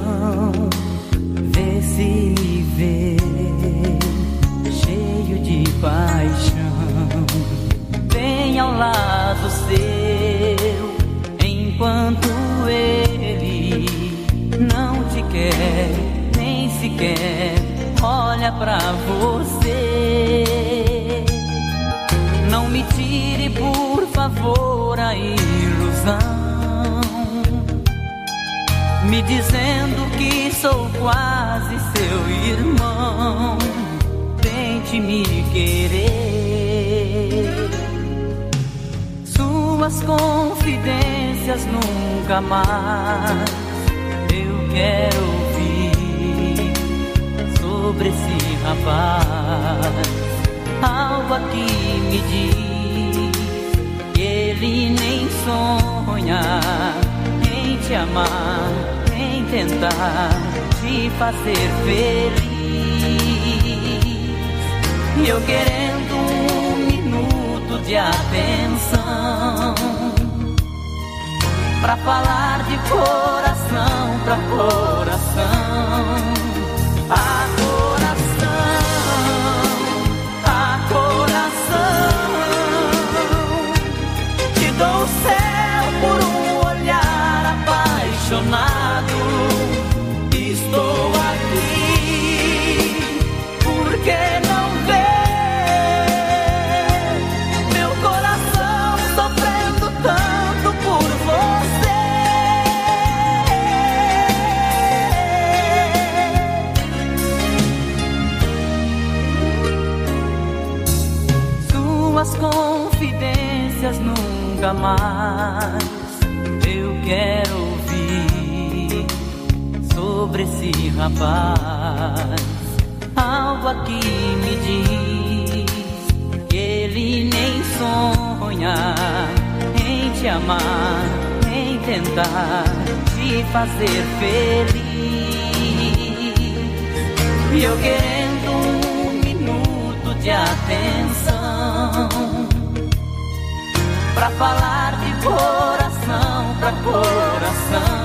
vê se me vê cheio de paixão. Vem ao lado seu, enquanto ele não te quer, nem sequer olha pra você. Não me tire, por favor, a ilusão, me dizendo que sou quase seu irmão. Tente me querer, suas confidências nunca mais eu quero ouvir sobre esse rapaz. Algo aqui me diz que ele nem sonha em te amar, em tentar te fazer feliz. E eu querendo um minuto de atenção pra falar de coração pra coração. A coração, te dou o céu por um olhar apaixonado. Estou aqui porque não vê meu coração sofrendo tanto por você. Suas confidências nunca mais eu quero ouvir sobre esse rapaz. Algo aqui me diz que ele nem sonha em te amar, em tentar te fazer feliz. E eu querendo um minuto de atenção pra falar de coração pra coração.